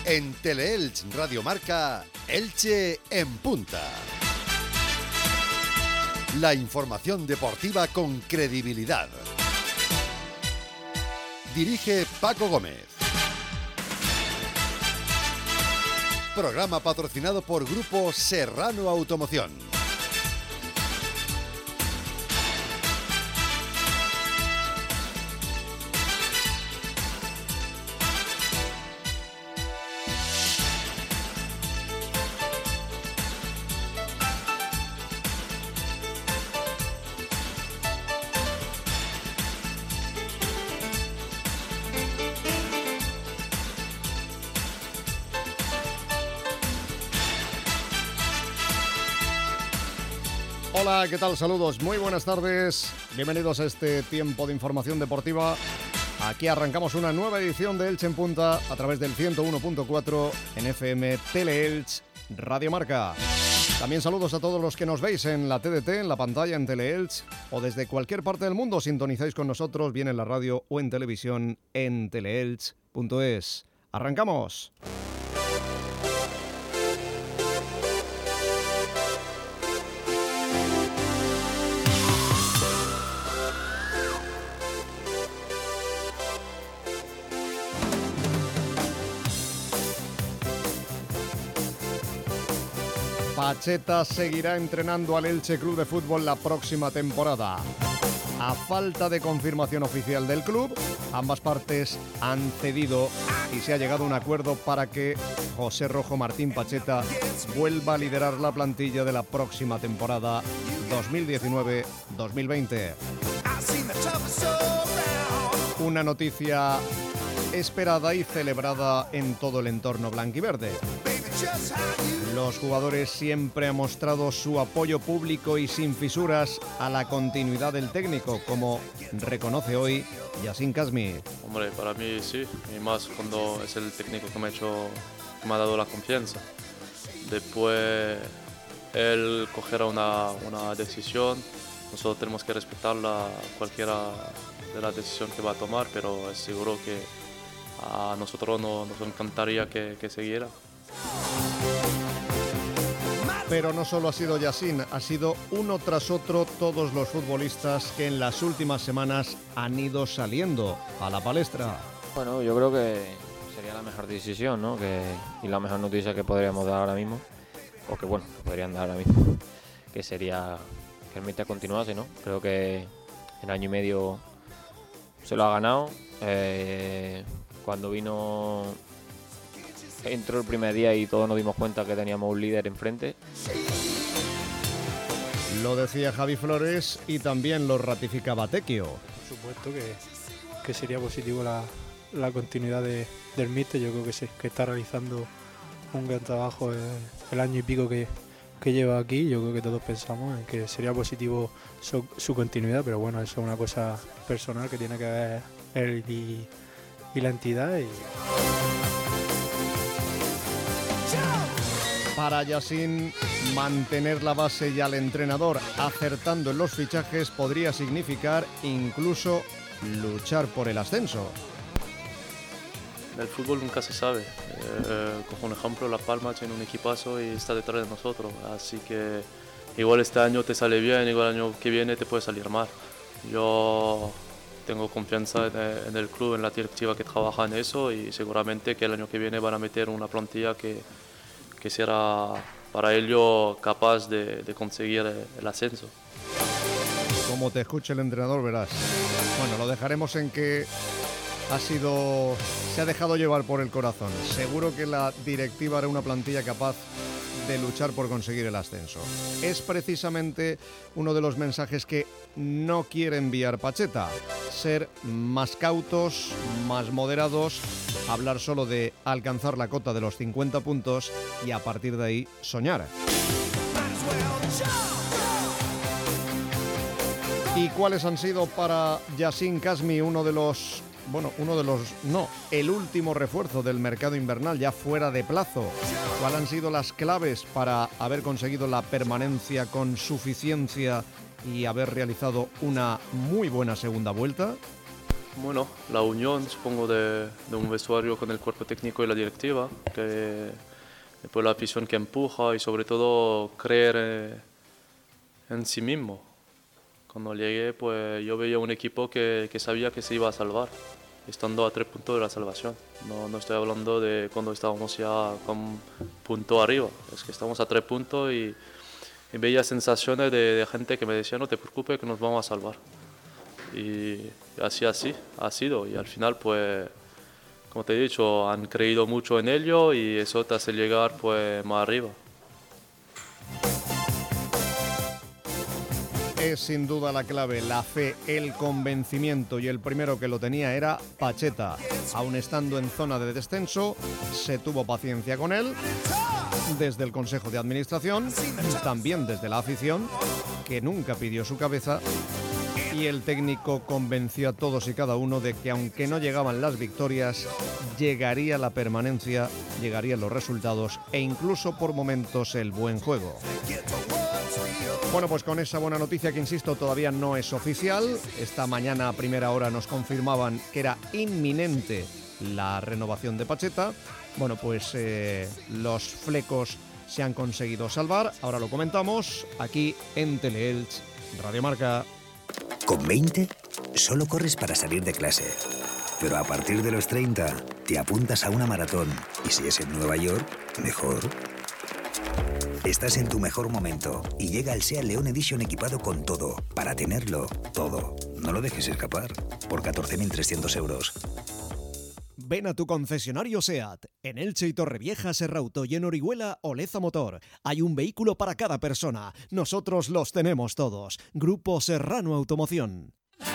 En Teleelch Radio Marca, Elche en punta. La información deportiva con credibilidad. Dirige Paco Gómez. Programa patrocinado por Grupo Serrano Automoción. Hola, ¿qué tal? Saludos, muy buenas tardes. Bienvenidos a este tiempo de información deportiva. Aquí arrancamos una nueva edición de Elche en Punta a través del 101.4 en FM Teleelch Radio Marca. También saludos a todos los que nos veis en la TDT, en la pantalla, en Teleelch o desde cualquier parte del mundo sintonizáis con nosotros, bien en la radio o en televisión en teleelch.es. ¡Arrancamos! Pacheta seguirá entrenando al Elche Club de Fútbol la próxima temporada. A falta de confirmación oficial del club, ambas partes han cedido y se ha llegado a un acuerdo para que José Rojo Martín Pacheta vuelva a liderar la plantilla de la próxima temporada 2019-2020. Una noticia esperada y celebrada en todo el entorno blanquiverde. Los jugadores siempre han mostrado su apoyo público y sin fisuras a la continuidad del técnico, como reconoce hoy Yacine Kasmi. Hombre, para mí sí, y más cuando es el técnico que me ha dado la confianza. Después él cogerá una decisión, nosotros tenemos que respetarla, cualquiera de la decisión que va a tomar, pero es seguro que a nosotros nos encantaría que siguiera. Pero no solo ha sido Yacine, ha sido uno tras otro todos los futbolistas que en las últimas semanas han ido saliendo a la palestra. Bueno, yo creo que sería la mejor decisión, ¿no? Y la mejor noticia que podríamos dar ahora mismo, o que bueno, podrían dar ahora mismo, que sería que el Míster continuase, ¿no? Creo que en año y medio se lo ha ganado. Cuando entró el primer día y todos nos dimos cuenta que teníamos un líder enfrente. Lo decía Javi Flores y también lo ratificaba Tequio. Por supuesto que sería positivo la continuidad del míster. Yo creo que está realizando un gran trabajo el año y pico que lleva aquí. Yo creo que todos pensamos en que sería positivo su continuidad, pero bueno, eso es una cosa personal que tiene que ver él y la entidad. Para Yacine, mantener la base y al entrenador acertando en los fichajes podría significar incluso luchar por el ascenso. En el fútbol nunca se sabe. Cojo un ejemplo, La Palma tiene un equipazo y está detrás de nosotros. Así que igual este año te sale bien, igual el año que viene te puede salir mal. Yo tengo confianza en el club, en la directiva que trabaja en eso, y seguramente que el año que viene van a meter una plantilla que será para ello capaz de conseguir el ascenso. Como te escuche el entrenador verás. Bueno, lo dejaremos en que se ha dejado llevar por el corazón. Seguro que la directiva hará una plantilla capaz de luchar por conseguir el ascenso. Es precisamente uno de los mensajes que no quiere enviar Pacheta. Ser más cautos, más moderados, hablar solo de alcanzar la cota de los 50 puntos y a partir de ahí soñar. ¿Y cuáles han sido para Yacine Kasmi el último refuerzo del mercado invernal ya fuera de plazo? ¿Cuáles han sido las claves para haber conseguido la permanencia con suficiencia y haber realizado una muy buena segunda vuelta? Bueno, la unión, supongo, de un vestuario con el cuerpo técnico y la directiva, que después la afición que empuja y sobre todo creer en sí mismo. Cuando llegué, pues yo veía un equipo que sabía que se iba a salvar, estando a 3 puntos de la salvación. No estoy hablando de cuando estábamos ya con punto arriba, es que estamos a 3 puntos y veía sensaciones de gente que me decía no te preocupes que nos vamos a salvar. Y así ha sido, y al final pues como te he dicho han creído mucho en ello y eso te hace llegar pues más arriba. Es sin duda la clave, la fe, el convencimiento, y el primero que lo tenía era Pacheta. Aún estando en zona de descenso, se tuvo paciencia con él desde el Consejo de Administración, también desde la afición, que nunca pidió su cabeza, y el técnico convenció a todos y cada uno de que aunque no llegaban las victorias, llegaría la permanencia, llegarían los resultados e incluso por momentos el buen juego. Bueno, pues con esa buena noticia que, insisto, todavía no es oficial. Esta mañana a primera hora nos confirmaban que era inminente la renovación de Pacheta. Bueno, pues los flecos se han conseguido salvar. Ahora lo comentamos aquí en Teleelch, Radio Marca. Con 20 solo corres para salir de clase. Pero a partir de los 30 te apuntas a una maratón. Y si es en Nueva York, mejor. Estás en tu mejor momento y llega el SEAT León Edition equipado con todo, para tenerlo todo. No lo dejes escapar, por 14.300 euros. Ven a tu concesionario SEAT, en Elche y Torrevieja, Serrauto, y en Orihuela, Oleza Motor. Hay un vehículo para cada persona. Nosotros los tenemos todos. Grupo Serrano Automoción.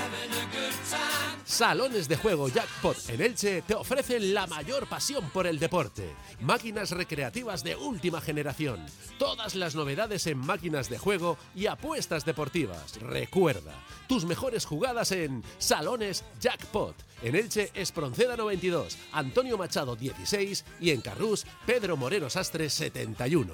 Salones de juego Jackpot en Elche te ofrecen la mayor pasión por el deporte. Máquinas recreativas de última generación. Todas las novedades en máquinas de juego y apuestas deportivas. Recuerda, tus mejores jugadas en Salones Jackpot. En Elche, Espronceda 92, Antonio Machado 16 y en Carrús, Pedro Moreno Sastre 71.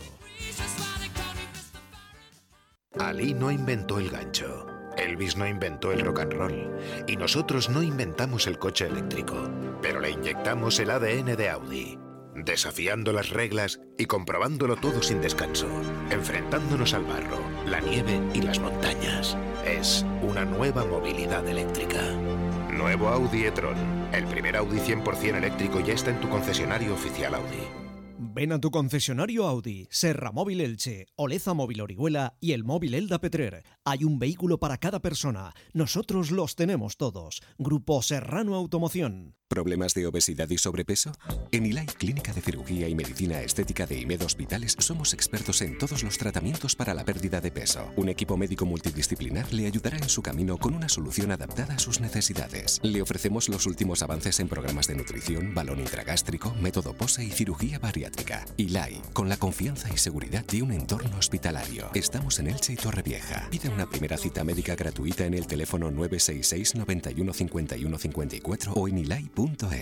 Ali no inventó el gancho. Elvis no inventó el rock and roll y nosotros no inventamos el coche eléctrico, pero le inyectamos el ADN de Audi, desafiando las reglas y comprobándolo todo sin descanso, enfrentándonos al barro, la nieve y las montañas. Es una nueva movilidad eléctrica. Nuevo Audi e-tron, el primer Audi 100% eléctrico, ya está en tu concesionario oficial Audi. Ven a tu concesionario Audi, Serra Móvil Elche, Oleza Móvil Orihuela y el Móvil Elda Petrer. Hay un vehículo para cada persona. Nosotros los tenemos todos. Grupo Serrano Automoción. ¿Problemas de obesidad y sobrepeso? En Ilai Clínica de Cirugía y Medicina Estética de IMED Hospitales somos expertos en todos los tratamientos para la pérdida de peso. Un equipo médico multidisciplinar le ayudará en su camino con una solución adaptada a sus necesidades. Le ofrecemos los últimos avances en programas de nutrición, balón intragástrico, método POSE y cirugía bariátrica. Ilai, con la confianza y seguridad de un entorno hospitalario. Estamos en Elche y Torrevieja. Pide una primera cita médica gratuita en el teléfono 966 91 51 54 o en ilai.es.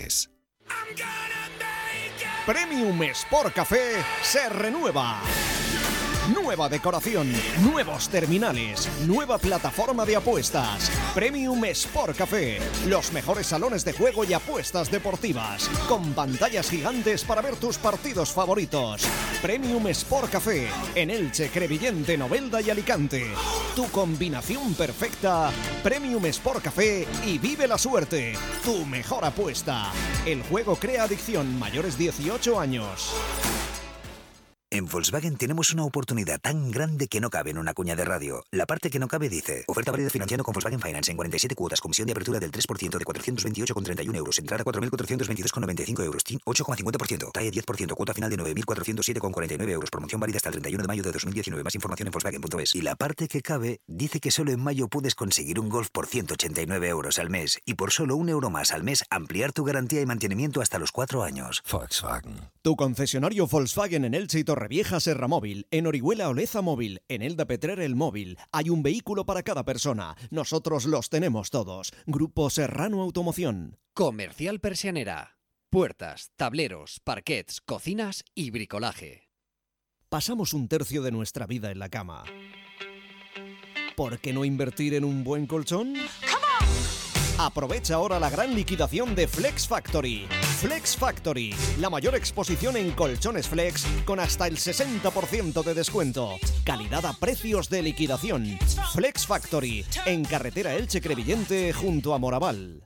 Premium Sport Café se renueva. Nueva decoración, nuevos terminales, nueva plataforma de apuestas. Premium Sport Café, los mejores salones de juego y apuestas deportivas, con pantallas gigantes para ver tus partidos favoritos. Premium Sport Café, en Elche, Crevillente, Novelda y Alicante. Tu combinación perfecta, Premium Sport Café y vive la suerte. Tu mejor apuesta. El juego crea adicción, mayores 18 años. En Volkswagen tenemos una oportunidad tan grande que no cabe en una cuña de radio. La parte que no cabe dice: oferta válida financiando con Volkswagen Finance en 47 cuotas, comisión de apertura del 3% de 428,31 euros, entrada 4.422,95 euros, TIN 8,50%, TAE 10%, cuota final de 9.407,49 euros, promoción válida hasta el 31 de mayo de 2019. Más información en Volkswagen.es. Y la parte que cabe dice que solo en mayo puedes conseguir un Golf por 189 euros al mes y por solo €1 más al mes ampliar tu garantía y mantenimiento hasta los 4 años. Volkswagen. Tu concesionario Volkswagen en Elche y Torrevieja, Serra Móvil, en Orihuela, Oleza Móvil, en Elda Petrer El Móvil. Hay un vehículo para cada persona. Nosotros los tenemos todos. Grupo Serrano Automoción. Comercial Persianera. Puertas, tableros, parquets, cocinas y bricolaje. Pasamos un tercio de nuestra vida en la cama. ¿Por qué no invertir en un buen colchón? Aprovecha ahora la gran liquidación de Flex Factory. Flex Factory, la mayor exposición en colchones flex con hasta el 60% de descuento. Calidad a precios de liquidación. Flex Factory, en carretera Elche-Crevillente junto a Moraval.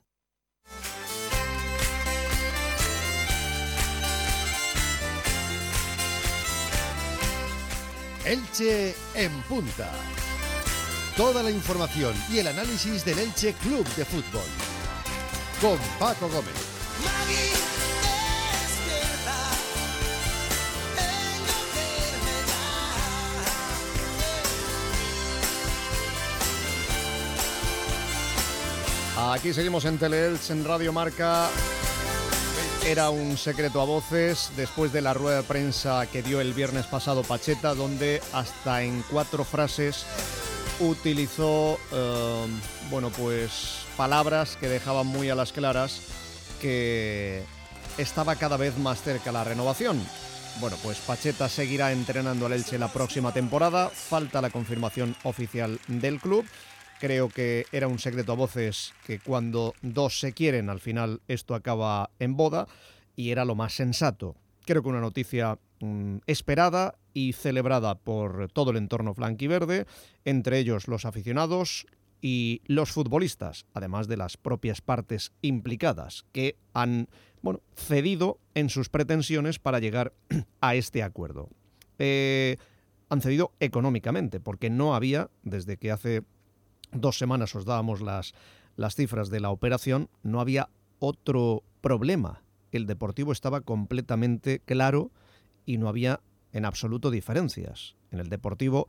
Elche en punta. Toda la información y el análisis del Elche Club de Fútbol. Con Paco Gómez. Aquí seguimos en Teleelch, en Radio Marca. Era un secreto a voces después de la rueda de prensa que dio el viernes pasado Pacheta, donde hasta en 4 frases utilizó palabras que dejaban muy a las claras que estaba cada vez más cerca la renovación. Bueno, pues Pacheta seguirá entrenando al Elche la próxima temporada. Falta la confirmación oficial del club. Creo que era un secreto a voces que cuando dos se quieren, al final esto acaba en boda, y era lo más sensato. Creo que una noticia esperada y celebrada por todo el entorno blanquiverde, entre ellos los aficionados y los futbolistas, además de las propias partes implicadas, que han cedido en sus pretensiones para llegar a este acuerdo. Han cedido económicamente, porque no había, desde que hace 2 semanas os dábamos las cifras de la operación, no había otro problema. El Deportivo estaba completamente claro y no había en absoluto diferencias. En el Deportivo,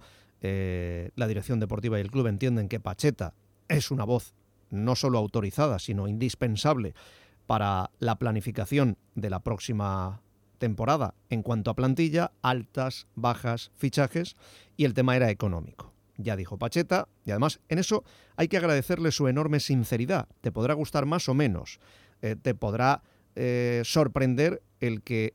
la dirección deportiva y el club entienden que Pacheta es una voz no solo autorizada, sino indispensable para la planificación de la próxima temporada en cuanto a plantilla, altas, bajas, fichajes, y el tema era económico. Ya dijo Pacheta, y además en eso hay que agradecerle su enorme sinceridad. Te podrá gustar más o menos, te podrá sorprender el que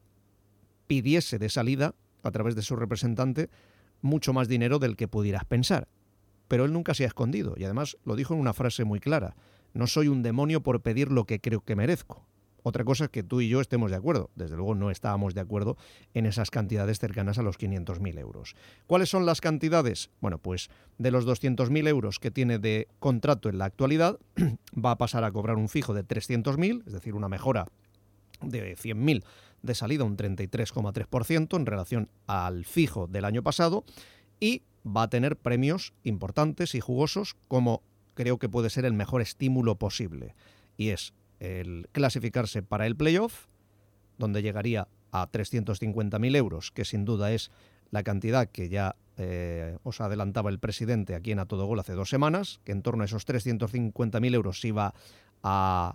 pidiese de salida, a través de su representante, mucho más dinero del que pudieras pensar. Pero él nunca se ha escondido, y además lo dijo en una frase muy clara: no soy un demonio por pedir lo que creo que merezco. Otra cosa es que tú y yo estemos de acuerdo. Desde luego no estábamos de acuerdo en esas cantidades cercanas a los 500.000 euros. ¿Cuáles son las cantidades? Bueno, pues de los 200.000 euros que tiene de contrato en la actualidad, va a pasar a cobrar un fijo de 300.000, es decir, una mejora de 100.000 de salida, un 33,3% en relación al fijo del año pasado, y va a tener premios importantes y jugosos, como creo que puede ser el mejor estímulo posible, y es el clasificarse para el playoff, donde llegaría a 350.000 euros, que sin duda es la cantidad que ya os adelantaba el presidente aquí en A Todo Gol hace 2 semanas, que en torno a esos 350.000 euros iba a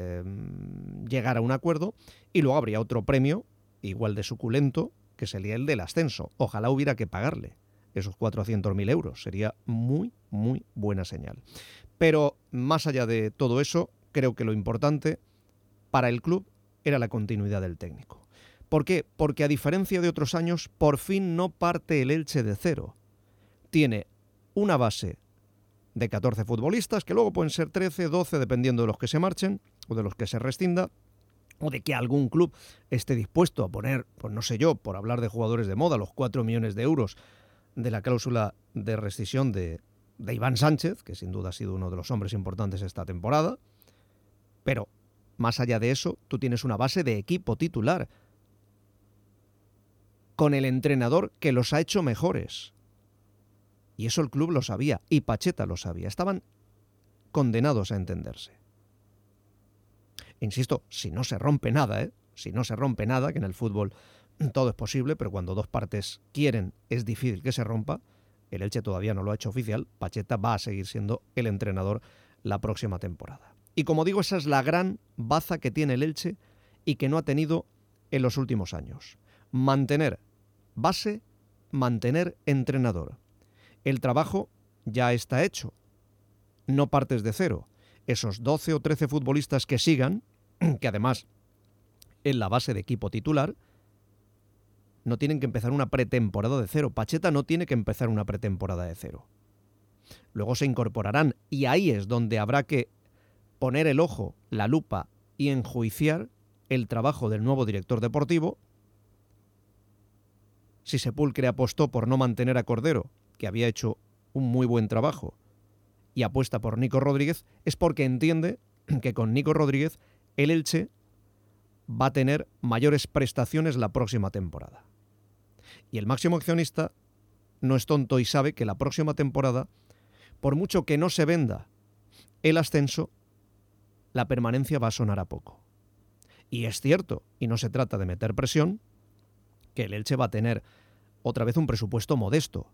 llegar a un acuerdo, y luego habría otro premio igual de suculento, que sería el del ascenso. Ojalá hubiera que pagarle esos 400.000 euros, sería muy, muy buena señal. Pero más allá de todo eso, creo que lo importante para el club era la continuidad del técnico. ¿Por qué? Porque a diferencia de otros años, por fin no parte el Elche de cero. Tiene una base de 14 futbolistas, que luego pueden ser 13, 12, dependiendo de los que se marchen o de los que se rescinda, o de que algún club esté dispuesto a poner, pues no sé yo, por hablar de jugadores de moda, los 4 millones de euros de la cláusula de rescisión de Iván Sánchez, que sin duda ha sido uno de los hombres importantes esta temporada. Pero, más allá de eso, tú tienes una base de equipo titular, con el entrenador que los ha hecho mejores. Y eso el club lo sabía, y Pacheta lo sabía. Estaban condenados a entenderse. Insisto, si no se rompe nada, si no se rompe nada, que en el fútbol todo es posible, pero cuando dos partes quieren es difícil que se rompa. El Elche todavía no lo ha hecho oficial. Pacheta va a seguir siendo el entrenador la próxima temporada. Y como digo, esa es la gran baza que tiene el Elche y que no ha tenido en los últimos años. Mantener base, mantener entrenador. El trabajo ya está hecho. No partes de cero. Esos 12 o 13 futbolistas que sigan, que además en la base de equipo titular, no tienen que empezar una pretemporada de cero. Pacheta no tiene que empezar una pretemporada de cero. Luego se incorporarán, y ahí es donde habrá que poner el ojo, la lupa y enjuiciar el trabajo del nuevo director deportivo. Si Sepulcre apostó por no mantener a Cordero, que había hecho un muy buen trabajo, y apuesta por Nico Rodríguez, es porque entiende que con Nico Rodríguez el Elche va a tener mayores prestaciones la próxima temporada. Y el máximo accionista no es tonto y sabe que la próxima temporada, por mucho que no se venda el ascenso, la permanencia va a sonar a poco. Y es cierto, y no se trata de meter presión, que el Elche va a tener otra vez un presupuesto modesto.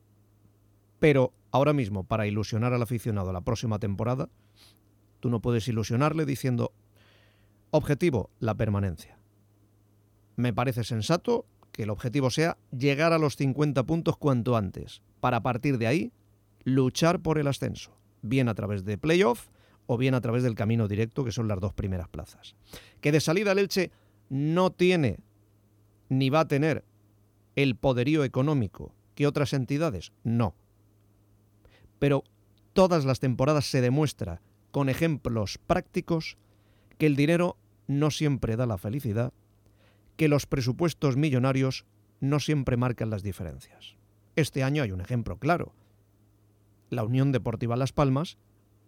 Pero ahora mismo, para ilusionar al aficionado la próxima temporada, tú no puedes ilusionarle diciendo: objetivo, la permanencia. Me parece sensato que el objetivo sea llegar a los 50 puntos cuanto antes, para a partir de ahí luchar por el ascenso, bien a través de playoff o bien a través del camino directo, que son las 2 primeras plazas. Que de salida el Elche no tiene ni va a tener el poderío económico que otras entidades, no. Pero todas las temporadas se demuestra con ejemplos prácticos que el dinero no siempre da la felicidad, que los presupuestos millonarios no siempre marcan las diferencias. Este año hay un ejemplo claro. La Unión Deportiva Las Palmas,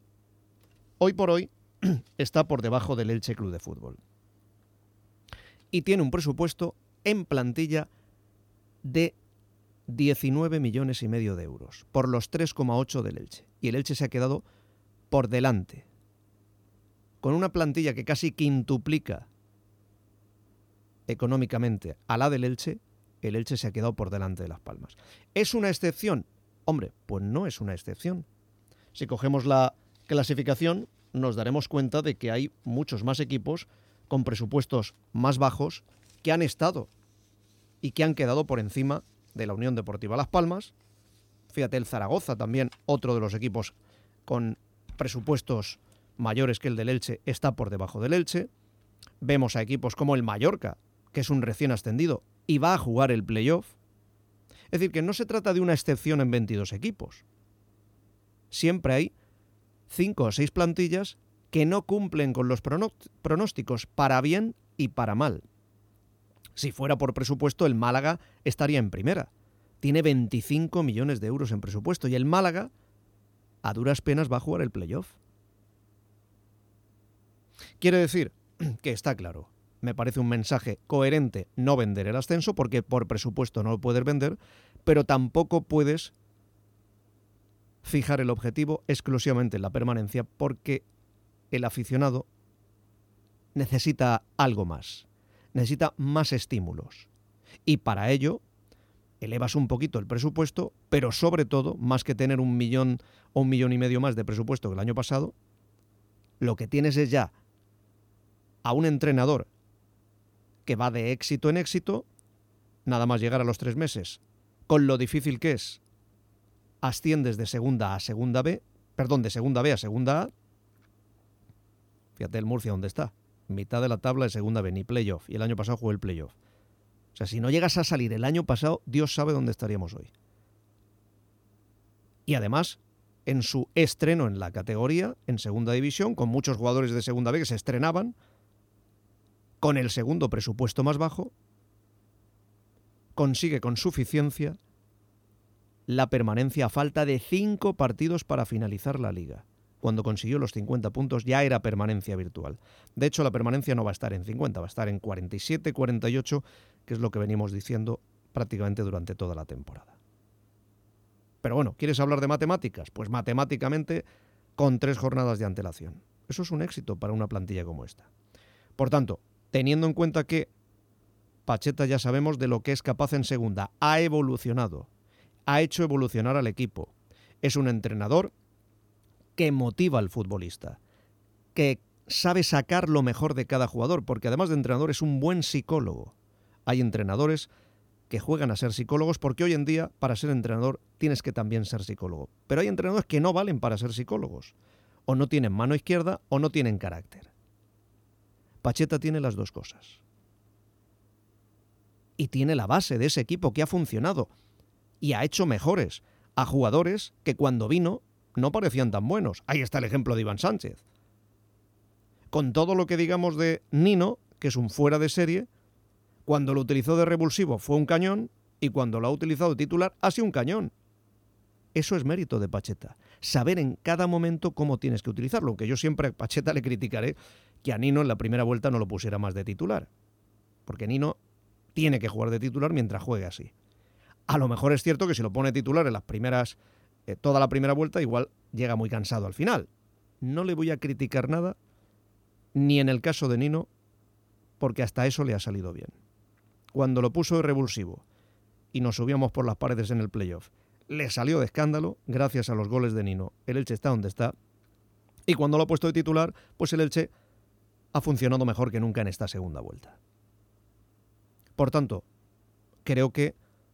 hoy por hoy, está por debajo del Elche Club de Fútbol. Y tiene un presupuesto en plantilla de 19,5 millones de euros, por los 3,8 del Elche. Y el Elche se ha quedado por delante, con una plantilla que casi quintuplica económicamente a la del Elche. El Elche se ha quedado por delante de Las Palmas. ¿Es una excepción? Hombre, pues no es una excepción. Si cogemos la clasificación, nos daremos cuenta de que hay muchos más equipos con presupuestos más bajos que han estado y que han quedado por encima de la Unión Deportiva Las Palmas. Fíjate, el Zaragoza también, otro de los equipos con presupuestos mayores que el del Elche, está por debajo del Elche. Vemos a equipos como el Mallorca, que es un recién ascendido y va a jugar el playoff. Es decir, que no se trata de una excepción en 22 equipos. Siempre hay 5 o 6 plantillas que no cumplen con los pronósticos, para bien y para mal. Si fuera por presupuesto, el Málaga estaría en primera. Tiene 25 millones de euros en presupuesto y el Málaga, a duras penas, va a jugar el playoff. Quiere decir que está claro. Me parece un mensaje coherente no vender el ascenso, porque por presupuesto no lo puedes vender, pero tampoco puedes fijar el objetivo exclusivamente en la permanencia, porque el aficionado necesita algo más, necesita más estímulos. Y para ello elevas un poquito el presupuesto, pero sobre todo, más que tener 1 millón o 1,5 millones más de presupuesto que el año pasado, lo que tienes es ya a un entrenador que va de éxito en éxito, nada más llegar a los 3 meses, con lo difícil que es, asciendes de segunda a segunda B, perdón, de segunda B a segunda A. Fíjate el Murcia dónde está, mitad de la tabla de segunda B, ni playoff, y el año pasado jugó el playoff. O sea, si no llegas a salir el año pasado, Dios sabe dónde estaríamos hoy. Y además, en su estreno en la categoría, en segunda división, con muchos jugadores de segunda B que se estrenaban, con el segundo presupuesto más bajo, consigue con suficiencia la permanencia a falta de 5 partidos para finalizar la liga. Cuando consiguió los 50 puntos ya era permanencia virtual. De hecho, la permanencia no va a estar en 50, va a estar en 47, 48, que es lo que venimos diciendo prácticamente durante toda la temporada. Pero bueno, ¿quieres hablar de matemáticas? Pues matemáticamente con 3 jornadas de antelación. Eso es un éxito para una plantilla como esta. Por tanto, teniendo en cuenta que Pacheta ya sabemos de lo que es capaz en segunda, ha evolucionado, ha hecho evolucionar al equipo, es un entrenador que motiva al futbolista, que sabe sacar lo mejor de cada jugador, porque además de entrenador es un buen psicólogo. Hay entrenadores que juegan a ser psicólogos porque hoy en día para ser entrenador tienes que también ser psicólogo. Pero hay entrenadores que no valen para ser psicólogos, o no tienen mano izquierda o no tienen carácter. Pacheta tiene las 2 cosas. Y tiene la base de ese equipo que ha funcionado y ha hecho mejores a jugadores que cuando vino no parecían tan buenos. Ahí está el ejemplo de Iván Sánchez. con todo lo que digamos de Nino, que es un fuera de serie, cuando lo utilizó de revulsivo fue un cañón y cuando lo ha utilizado de titular ha sido un cañón. Eso es mérito de Pacheta, saber en cada momento cómo tienes que utilizarlo, aunque yo siempre a Pacheta le criticaré que a Nino en la primera vuelta no lo pusiera más de titular, porque Nino tiene que jugar de titular mientras juegue así. A lo mejor es cierto que si lo pone titular en las primeras, toda la primera vuelta, igual llega muy cansado al final. No le voy a criticar nada, ni en el caso de Nino, porque hasta eso le ha salido bien. Cuando lo puso de revulsivo y nos subíamos por las paredes en el playoff, le salió de escándalo, gracias a los goles de Nino. El Elche está donde está. Y cuando lo ha puesto de titular, pues el Elche ha funcionado mejor que nunca en esta segunda vuelta. Por tanto, creo que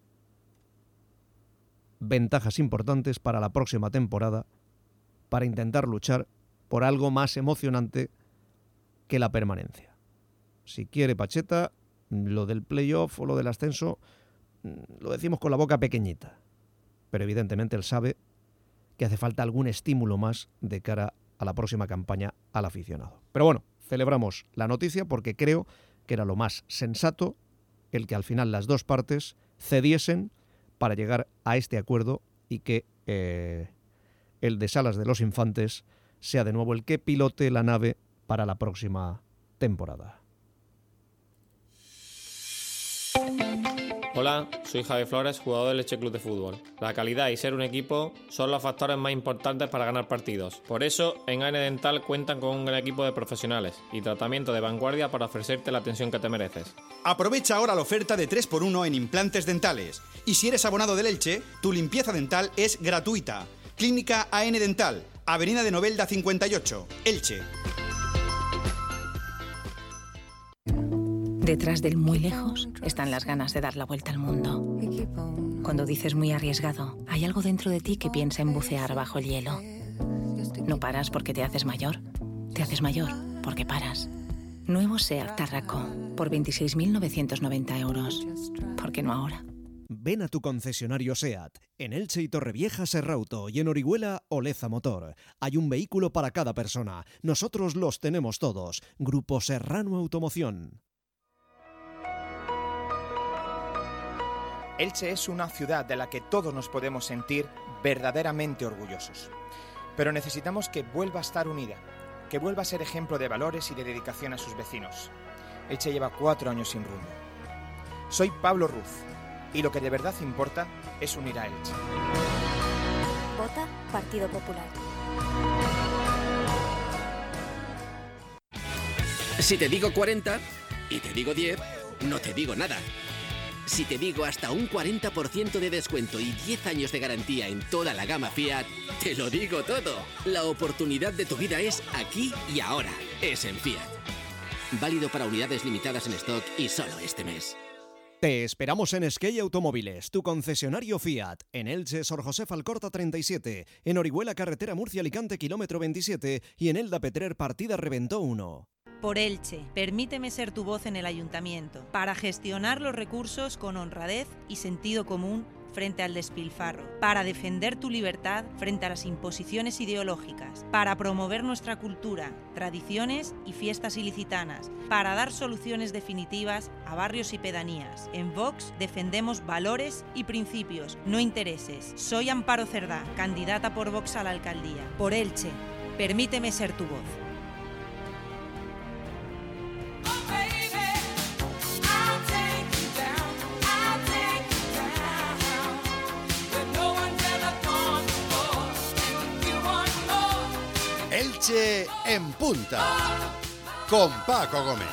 ventajas importantes para la próxima temporada para intentar luchar por algo más emocionante que la permanencia. Si quiere Pacheta, lo del playoff o lo del ascenso lo decimos con la boca pequeñita, pero evidentemente él sabe que hace falta algún estímulo más de cara a la próxima campaña al aficionado. Pero bueno, celebramos la noticia porque creo que era lo más sensato el que al final las dos partes cediesen para llegar a este acuerdo y que el de Salas de los Infantes sea de nuevo el que pilote la nave para la próxima temporada. Hola, soy Javi Flores, jugador del Elche Club de Fútbol. La calidad y ser un equipo son los factores más importantes para ganar partidos. Por eso, en AN Dental cuentan con un gran equipo de profesionales y tratamiento de vanguardia para ofrecerte la atención que te mereces. Aprovecha ahora la oferta de 3x1 en implantes dentales. Y si eres abonado del Elche, tu limpieza dental es gratuita. Clínica AN Dental, Avenida de Novelda 58, Elche. Detrás del muy lejos están las ganas de dar la vuelta al mundo. Cuando dices muy arriesgado, hay algo dentro de ti que piensa en bucear bajo el hielo. No paras porque te haces mayor. Te haces mayor porque paras. Nuevo SEAT Tarraco, por 26.990 euros. ¿Por qué no ahora? Ven a tu concesionario SEAT, en Elche y Torrevieja Serrauto y en Orihuela Oleza Motor. Hay un vehículo para cada persona. Nosotros los tenemos todos. Grupo Serrano Automoción. Elche es una ciudad de la que todos nos podemos sentir verdaderamente orgullosos. Pero necesitamos que vuelva a estar unida, que vuelva a ser ejemplo de valores y de dedicación a sus vecinos. Elche lleva 4 años sin rumbo. Soy Pablo Ruz y lo que de verdad importa es unir a Elche. Vota Partido Popular. Si te digo 40 y te digo 10, no te digo nada. Si te digo hasta un 40% de descuento y 10 años de garantía en toda la gama Fiat, te lo digo todo. La oportunidad de tu vida es aquí y ahora. Es en Fiat. Válido para unidades limitadas en stock y solo este mes. Te esperamos en Skey Automóviles, tu concesionario Fiat, en Elche, Sor José Falcorta 37, en Orihuela Carretera Murcia-Alicante kilómetro 27 y en Elda Petrer Partida Reventó 1. Por Elche, permíteme ser tu voz en el ayuntamiento, para gestionar los recursos con honradez y sentido común frente al despilfarro, para defender tu libertad frente a las imposiciones ideológicas, para promover nuestra cultura, tradiciones y fiestas ilicitanas, para dar soluciones definitivas a barrios y pedanías. En Vox defendemos valores y principios, no intereses. Soy Amparo Cerdá, candidata por Vox a la alcaldía. Por Elche, permíteme ser tu voz. Elche en punta, con Paco Gómez.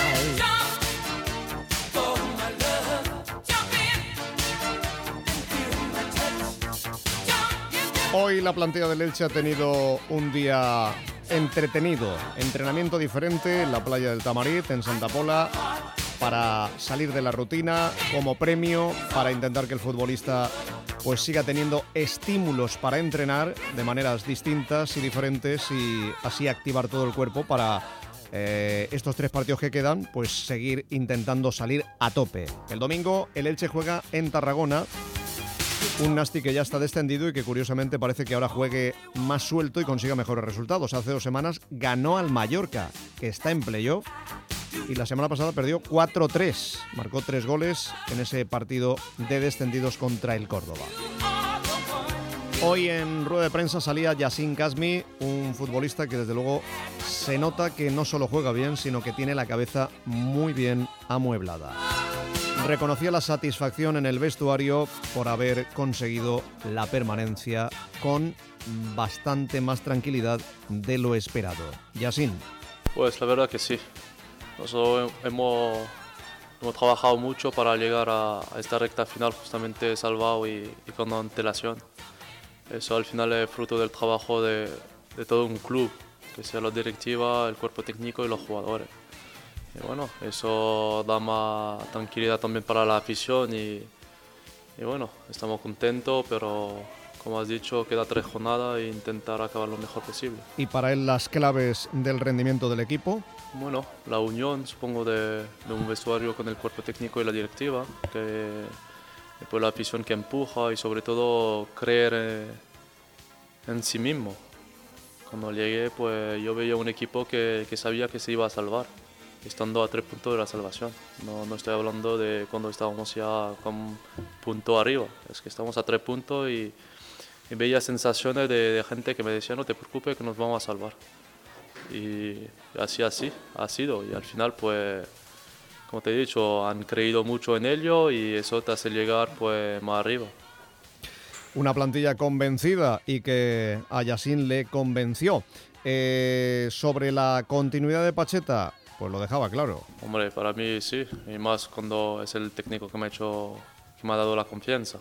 Hoy la plantilla del Elche ha tenido un día entretenido, entrenamiento diferente en la playa del Tamariz, en Santa Pola, para salir de la rutina, como premio, para intentar que el futbolista pues siga teniendo estímulos para entrenar de maneras distintas y diferentes y así activar todo el cuerpo para estos 3 partidos que quedan, pues seguir intentando salir a tope. El domingo el Elche juega en Tarragona, un Nasti que ya está descendido y que curiosamente parece que ahora juegue más suelto y consiga mejores resultados. Hace 2 semanas ganó al Mallorca, que está en playoff, y la semana pasada perdió 4-3. Marcó 3 goles en ese partido de descendidos contra el Córdoba. Hoy en rueda de prensa salía Yacine Kasmi, un futbolista que desde luego se nota que no solo juega bien, sino que tiene la cabeza muy bien amueblada. Reconocía la satisfacción en el vestuario por haber conseguido la permanencia con bastante más tranquilidad de lo esperado. Yacine. Pues la verdad que sí. Nosotros hemos trabajado mucho para llegar a esta recta final justamente salvado y con antelación. Eso al final es fruto del trabajo de todo un club, que sea la directiva, el cuerpo técnico y los jugadores. Y bueno, eso da más tranquilidad también para la afición y bueno, estamos contentos, pero como has dicho, queda 3 jornadas e intentar acabar lo mejor posible. ¿Y para él las claves del rendimiento del equipo? Bueno, la unión, supongo, de un vestuario con el cuerpo técnico y la directiva, que después la afición que empuja y sobre todo creer en sí mismo. Cuando llegué, pues yo veía un equipo que sabía que se iba a salvar, estando a 3 puntos de la salvación. No estoy hablando de cuando estábamos ya con punto arriba, es que estamos a 3 puntos y veía sensaciones de gente que me decía no te preocupes que nos vamos a salvar. Y así ha sido y al final pues como te he dicho han creído mucho en ello y eso te hace llegar pues más arriba. Una plantilla convencida y que a Yacine le convenció. Sobre la continuidad de Pacheta, pues lo dejaba claro. Hombre, para mí sí, y más cuando es el técnico que me ha dado la confianza.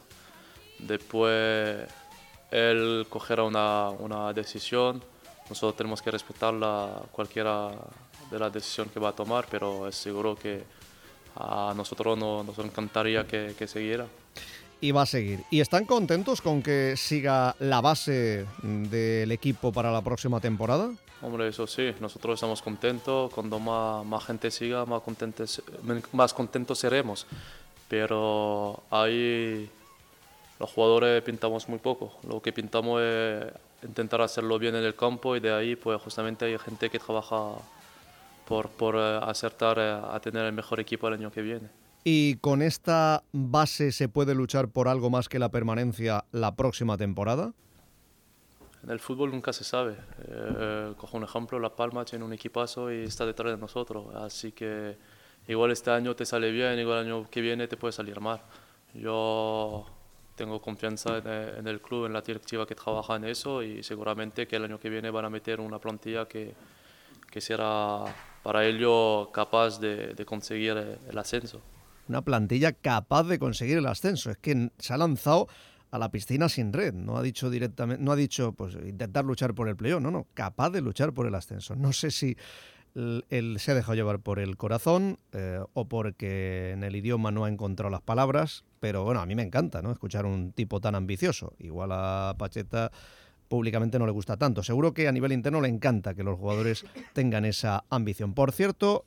Después él cogerá una decisión, nosotros tenemos que respetarla cualquiera de las decisiones que va a tomar, pero es seguro que a nosotros nos encantaría que siguiera. Y va a seguir. ¿Y están contentos con que siga la base del equipo para la próxima temporada? Hombre, eso sí, nosotros estamos contentos. Cuando más gente siga, más contentos seremos. Pero ahí los jugadores pintamos muy poco. Lo que pintamos es intentar hacerlo bien en el campo y de ahí pues justamente hay gente que trabaja por acertar a tener el mejor equipo el año que viene. ¿Y con esta base se puede luchar por algo más que la permanencia la próxima temporada? En el fútbol nunca se sabe. Cojo un ejemplo, La Palma tiene un equipazo y está detrás de nosotros. Así que igual este año te sale bien, igual el año que viene te puede salir mal. Yo tengo confianza en el club, en la directiva que trabaja en eso y seguramente que el año que viene van a meter una plantilla que será para ello capaz de conseguir el ascenso. Una plantilla capaz de conseguir el ascenso. Es que se ha lanzado a la piscina sin red. No ha dicho directamente, no ha dicho pues intentar luchar por el playoff, no, capaz de luchar por el ascenso. No sé si él se ha dejado llevar por el corazón o porque en el idioma no ha encontrado las palabras, pero bueno, a mí me encanta, ¿no?, escuchar un tipo tan ambicioso. Igual a Pacheta públicamente no le gusta tanto. Seguro que a nivel interno le encanta que los jugadores tengan esa ambición. Por cierto,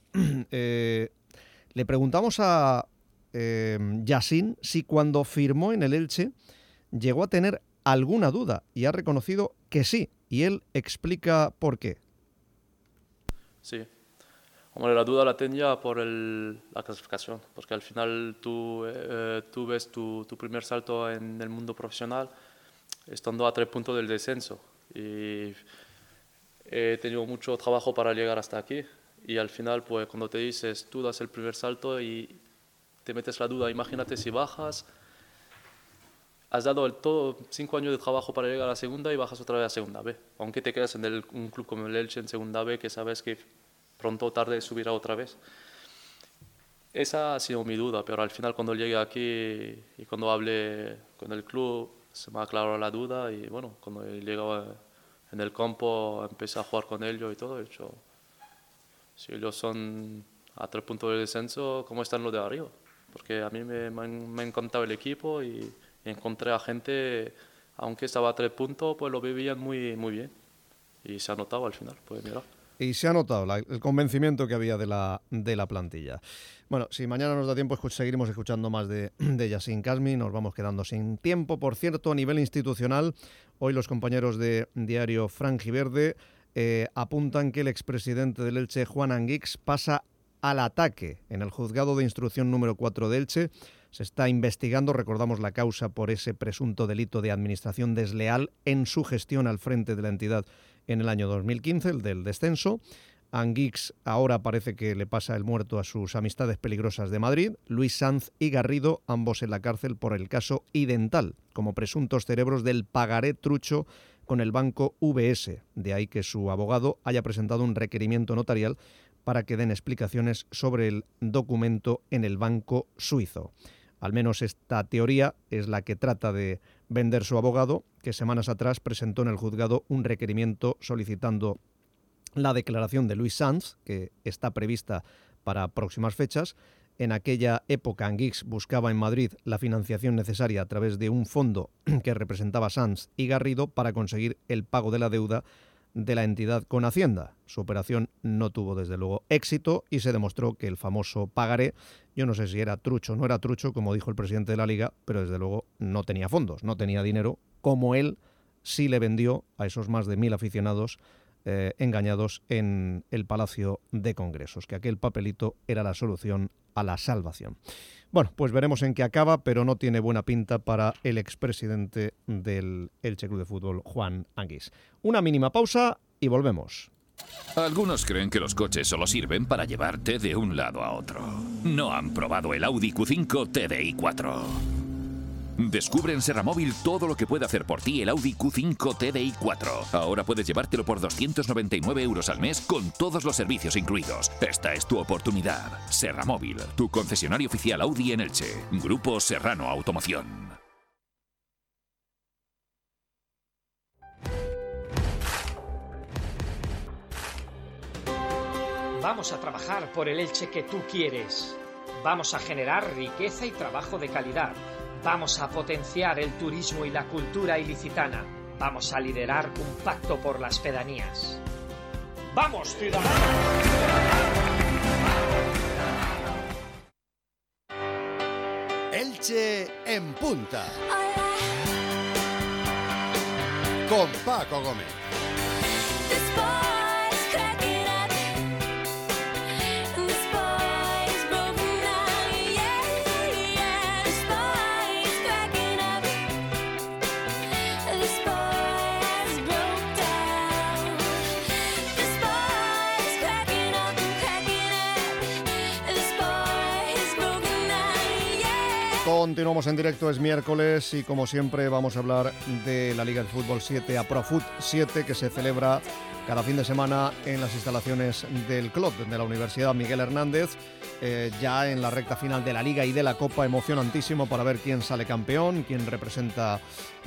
le preguntamos a Yacine si cuando firmó en el Elche llegó a tener alguna duda y ha reconocido que sí, y él explica por qué. Sí, hombre, la duda la tenía por la clasificación, porque al final tú ves tu primer salto en el mundo profesional estando a 3 puntos del descenso y he tenido mucho trabajo para llegar hasta aquí y al final pues cuando te dices tú das el primer salto y te metes la duda, imagínate si bajas, has dado todo 5 años de trabajo para llegar a la segunda y bajas otra vez a segunda B, aunque te quedas en un club como el Elche en segunda B que sabes que pronto o tarde subirá otra vez. Esa ha sido mi duda, pero al final cuando llegué aquí y cuando hablé con el club se me aclaró la duda y bueno, cuando llegaba en el campo empecé a jugar con ellos y todo. De hecho, si ellos son a 3 puntos de descenso, ¿cómo están los de arriba? Porque a mí me ha encantado el equipo y encontré a gente, aunque estaba a 3 puntos, pues lo vivían muy, muy bien. Y se ha notado al final, pues mira. Y se ha notado el convencimiento que había de la plantilla. Bueno, si mañana nos da tiempo, seguiremos escuchando más de Yacine Kasmi. Nos vamos quedando sin tiempo. Por cierto, a nivel institucional, hoy los compañeros de Diario Franjiverde apuntan que el expresidente del Elche, Juan Anguix, pasa al ataque en el juzgado de instrucción número 4 de Elche. Se está investigando, recordamos, la causa por ese presunto delito de administración desleal en su gestión al frente de la entidad en el año 2015, el del descenso. Anguix ahora parece que le pasa el muerto a sus amistades peligrosas de Madrid. Luis Sanz y Garrido, ambos en la cárcel por el caso Idental, como presuntos cerebros del pagaré trucho con el banco VS. De ahí que su abogado haya presentado un requerimiento notarial para que den explicaciones sobre el documento en el banco suizo. Al menos esta teoría es la que trata de vender su abogado, que semanas atrás presentó en el juzgado un requerimiento solicitando la declaración de Luis Sanz, que está prevista para próximas fechas. En aquella época, Anguix buscaba en Madrid la financiación necesaria a través de un fondo que representaba Sanz y Garrido para conseguir el pago de la deuda de la entidad con Hacienda. Su operación no tuvo desde luego éxito y se demostró que el famoso pagaré, yo no sé si era trucho o no era trucho, como dijo el presidente de la Liga, pero desde luego no tenía fondos, no tenía dinero, como él sí le vendió a esos más de 1.000 aficionados engañados en el Palacio de Congresos, que aquel papelito era la solución a la salvación. Bueno, pues veremos en qué acaba, pero no tiene buena pinta para el expresidente del Elche Club de Fútbol, Juan Anguix. Una mínima pausa y volvemos. Algunos creen que los coches solo sirven para llevarte de un lado a otro. No han probado el Audi Q5 TDI 4. Descubre en Serramóvil todo lo que puede hacer por ti el Audi Q5 TDI 4. Ahora puedes llevártelo por 299 € al mes con todos los servicios incluidos. Esta es tu oportunidad. Serramóvil, tu concesionario oficial Audi en Elche. Grupo Serrano Automoción. Vamos a trabajar por el Elche que tú quieres. Vamos a generar riqueza y trabajo de calidad. Vamos a potenciar el turismo y la cultura ilicitana. Vamos a liderar un pacto por las pedanías. ¡Vamos, ciudadanos! Elche en punta. Con Paco Gómez. Continuamos en directo, es miércoles y como siempre vamos a hablar de la Liga de Fútbol 7, APROFUT 7, que se celebra cada fin de semana en las instalaciones del club de la Universidad Miguel Hernández, ya en la recta final de la Liga y de la Copa, emocionantísimo para ver quién sale campeón, quién representa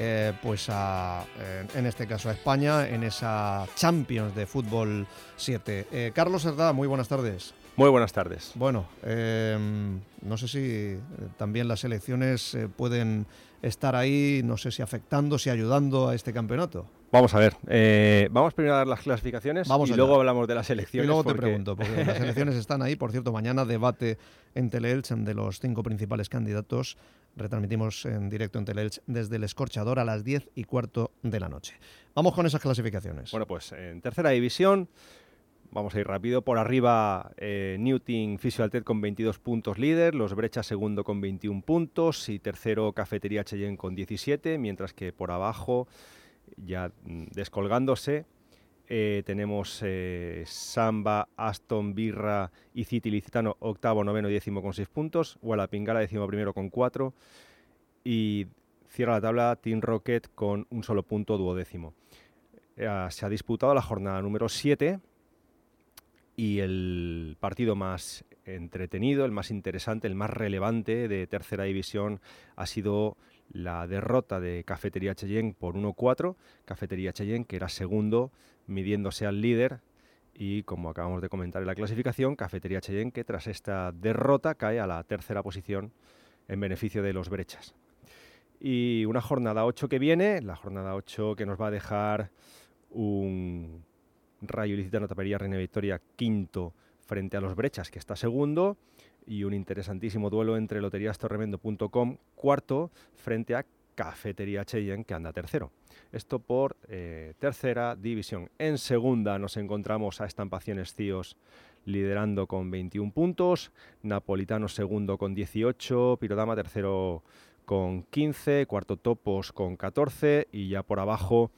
en este caso a España en esa Champions de Fútbol 7. Carlos Cerdá, muy buenas tardes. Muy buenas tardes. Bueno, no sé si también las elecciones pueden estar ahí, no sé si afectando, si ayudando a este campeonato. Vamos a ver, vamos primero a dar las clasificaciones y luego hablamos de las elecciones. Y luego te pregunto, porque las elecciones están ahí. Por cierto, mañana debate en Teleelch de los 5 principales candidatos. Retransmitimos en directo en Teleelch desde el Escorchador a las 10:15 de la noche. Vamos con esas clasificaciones. Bueno, pues en tercera división, vamos a ir rápido. Por arriba, Newton Fisialtet con 22 puntos líder, Los Brechas segundo con 21 puntos y tercero Cafetería Cheyenne con 17, mientras que por abajo, ya descolgándose, tenemos Samba, Aston, Birra y City Licitano octavo, noveno y décimo con 6 puntos, Hualapingala décimo primero con 4 y cierra la tabla Team Rocket con un solo punto, duodécimo. Se ha disputado la jornada número 7 y el partido más entretenido, el más interesante, el más relevante de tercera división ha sido la derrota de Cafetería Cheyenne por 1-4. Cafetería Cheyenne, que era segundo, midiéndose al líder, y como acabamos de comentar en la clasificación, Cafetería Cheyenne, que tras esta derrota cae a la tercera posición en beneficio de Los Brechas. Y una jornada 8 que viene, la jornada 8 que nos va a dejar un Rayo Ilicitano Tapería Reina Victoria quinto frente a Los Brechas, que está segundo, y un interesantísimo duelo entre loteriastorremendo.com cuarto frente a Cafetería Cheyenne, que anda tercero. Esto por tercera división. En segunda nos encontramos a Estampaciones Cíos liderando con 21 puntos, Napolitano segundo con 18, Pirodama tercero con 15, cuarto Topos con 14 y ya por abajo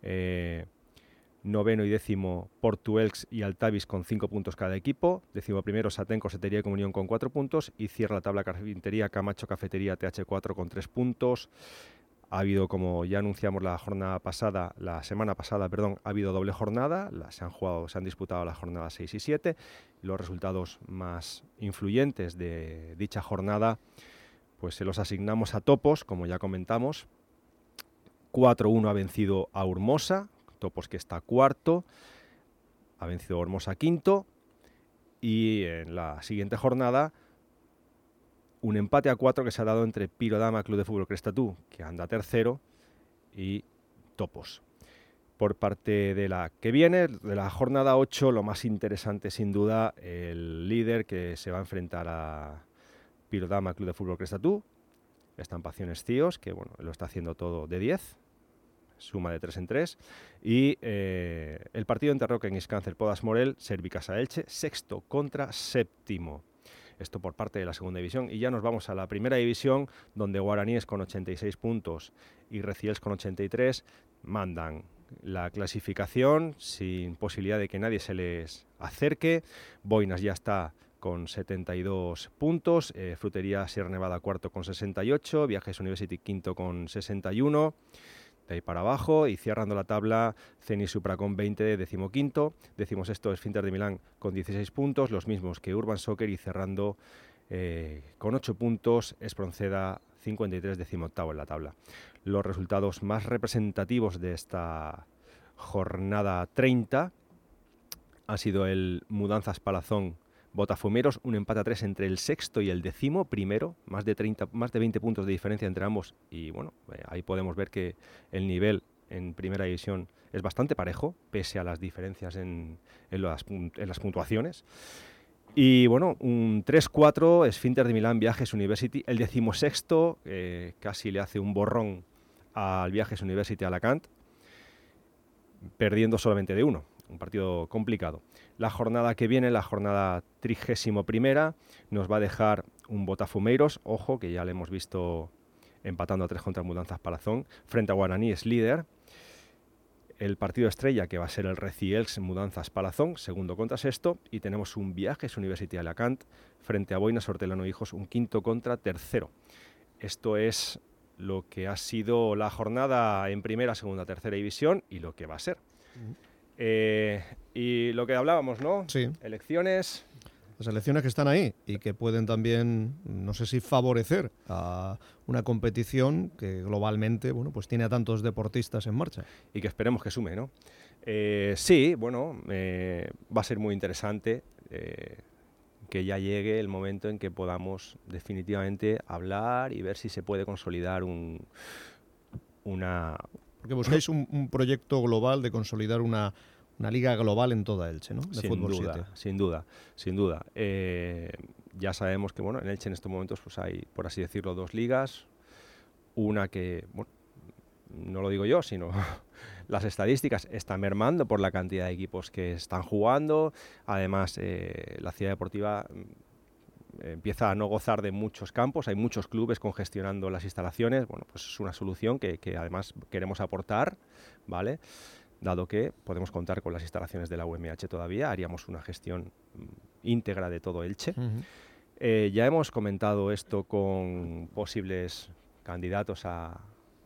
noveno y décimo Portuelx y Altavis con 5 puntos cada equipo, décimo primero Satén, Corsetería y Comunión con 4 puntos y cierra la tabla Carpintería, Camacho, Cafetería, TH4 con 3 puntos. Ha habido, como ya anunciamos la semana pasada, ha habido doble jornada, se han disputado las jornadas 6 y 7. Los resultados más influyentes de dicha jornada pues se los asignamos a Topos, como ya comentamos. 4-1 ha vencido a Urmosa, Topos que está cuarto, ha vencido a Urmosa quinto, y en la siguiente jornada un empate a 4 que se ha dado entre Pirodama, Club de Fútbol Crestatú, que anda tercero, y Topos. Por parte de la que viene, de la jornada 8, lo más interesante sin duda, el líder que se va a enfrentar a Pirodama, Club de Fútbol Crestatú, Estampaciones Cíos, que bueno, lo está haciendo todo de 10, suma de 3 en 3, y el partido entre Roque en Iscáncer, Podas Morel, Servicasa Elche, sexto contra séptimo. Esto por parte de la segunda división. Y ya nos vamos a la primera división, donde Guaraníes con 86 puntos y Reciels con 83 mandan la clasificación sin posibilidad de que nadie se les acerque. Boinas ya está con 72 puntos, Frutería Sierra Nevada cuarto con 68, Viajes University quinto con 61. De ahí para abajo, y cerrando la tabla, Ceni Supra con 20, decimoquinto, decimosexto Esfínter de Milán con 16 puntos, los mismos que Urban Soccer, y cerrando con 8 puntos, Espronceda 53, decimoctavo en la tabla. Los resultados más representativos de esta jornada 30 ha sido el Mudanzas Palazón Botafumeros, un empate a 3 entre el sexto y el décimo primero, más de 20 puntos de diferencia entre ambos, y bueno, ahí podemos ver que el nivel en primera división es bastante parejo, pese a las diferencias en las puntuaciones. Y bueno, un 3-4, Esfínter de Milán, Viajes University, el decimosexto, casi le hace un borrón al Viajes University Alacant, perdiendo solamente de 1. Un partido complicado. La jornada que viene, la jornada 31ª, nos va a dejar un Botafumeiros, ojo, que ya le hemos visto empatando a 3 contra Mudanzas Palazón, frente a Guaraní es líder. El partido estrella, que va a ser el Reciels Mudanzas Palazón, segundo contra sexto, y tenemos un Viajes University Alacant frente a Boinas Hortelano Hijos, un quinto contra tercero. Esto es lo que ha sido la jornada en primera, segunda, tercera división y lo que va a ser. Y lo que hablábamos, ¿no? Sí. Elecciones. Las elecciones que están ahí y que pueden también, no sé si favorecer a una competición que globalmente, bueno, pues tiene a tantos deportistas en marcha. Y que esperemos que sume, ¿no? Sí, bueno, va a ser muy interesante que ya llegue el momento en que podamos definitivamente hablar y ver si se puede consolidar una... Porque buscáis un proyecto global de consolidar una liga global en toda Elche, ¿no? De Fútbol 7. Sin duda. Ya sabemos que, bueno, en Elche en estos momentos pues hay, por así decirlo, 2 ligas. Una que, bueno, no lo digo yo, sino las estadísticas están mermando por la cantidad de equipos que están jugando. Además, la ciudad deportiva empieza a no gozar de muchos campos, hay muchos clubes congestionando las instalaciones. Bueno, pues es una solución que además queremos aportar, ¿vale? Dado que podemos contar con las instalaciones de la UMH todavía, haríamos una gestión íntegra de todo Elche. Ya hemos comentado esto con posibles candidatos a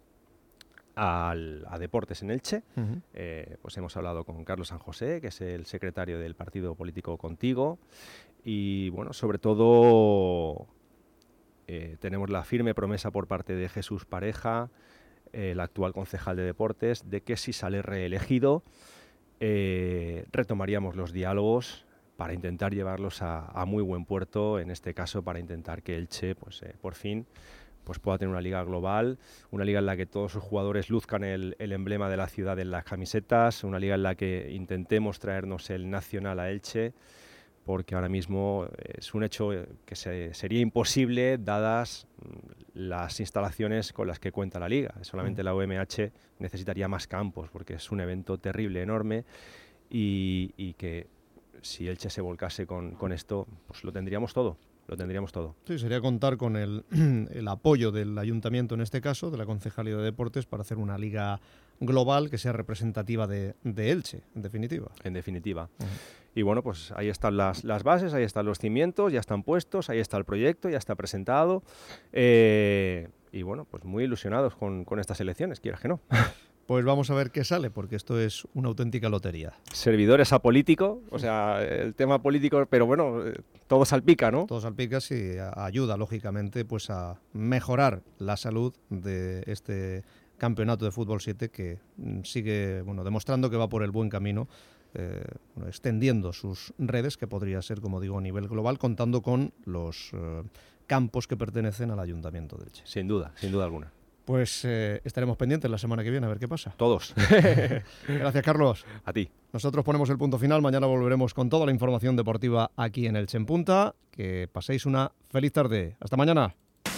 deportes en Elche. Pues hemos hablado con Carlos San José, que es el secretario del partido político Contigo, y bueno, sobre todo tenemos la firme promesa por parte de Jesús Pareja, el actual concejal de deportes, de que si sale reelegido retomaríamos los diálogos para intentar llevarlos a muy buen puerto, en este caso para intentar que Elche pues, por fin pues pueda tener una liga global, una liga en la que todos sus jugadores luzcan el emblema de la ciudad en las camisetas, una liga en la que intentemos traernos el nacional a Elche, porque ahora mismo es un hecho que sería imposible dadas las instalaciones con las que cuenta la Liga. Solamente la UMH necesitaría más campos, porque es un evento terrible, enorme, y que si Elche se volcase con esto, pues lo tendríamos todo. Sí, sería contar con el apoyo del ayuntamiento, en este caso, de la Concejalía de Deportes, para hacer una liga global que sea representativa de Elche, en definitiva. En definitiva. Y bueno, pues ahí están las bases, ahí están los cimientos, ya están puestos, ahí está el proyecto, ya está presentado. Y bueno, pues muy ilusionados con estas elecciones, quieras que no. Pues vamos a ver qué sale, porque esto es una auténtica lotería. Servidores a político, o sea, el tema político, pero bueno, todo salpica, ¿no? Todo salpica, sí, ayuda, lógicamente, pues a mejorar la salud de este campeonato de fútbol 7 que sigue, bueno, demostrando que va por el buen camino, extendiendo sus redes, que podría ser, como digo, a nivel global, contando con los campos que pertenecen al Ayuntamiento de Elche. Sin duda alguna. Pues estaremos pendientes la semana que viene a ver qué pasa. Todos. Gracias, Carlos. A ti. Nosotros ponemos el punto final. Mañana volveremos con toda la información deportiva aquí en Elche en Punta. Que paséis una feliz tarde. Hasta mañana.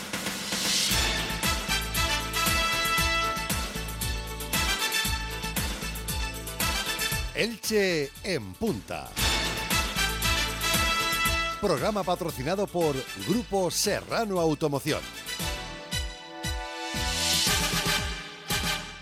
Elche en Punta. Programa patrocinado por Grupo Serrano Automoción.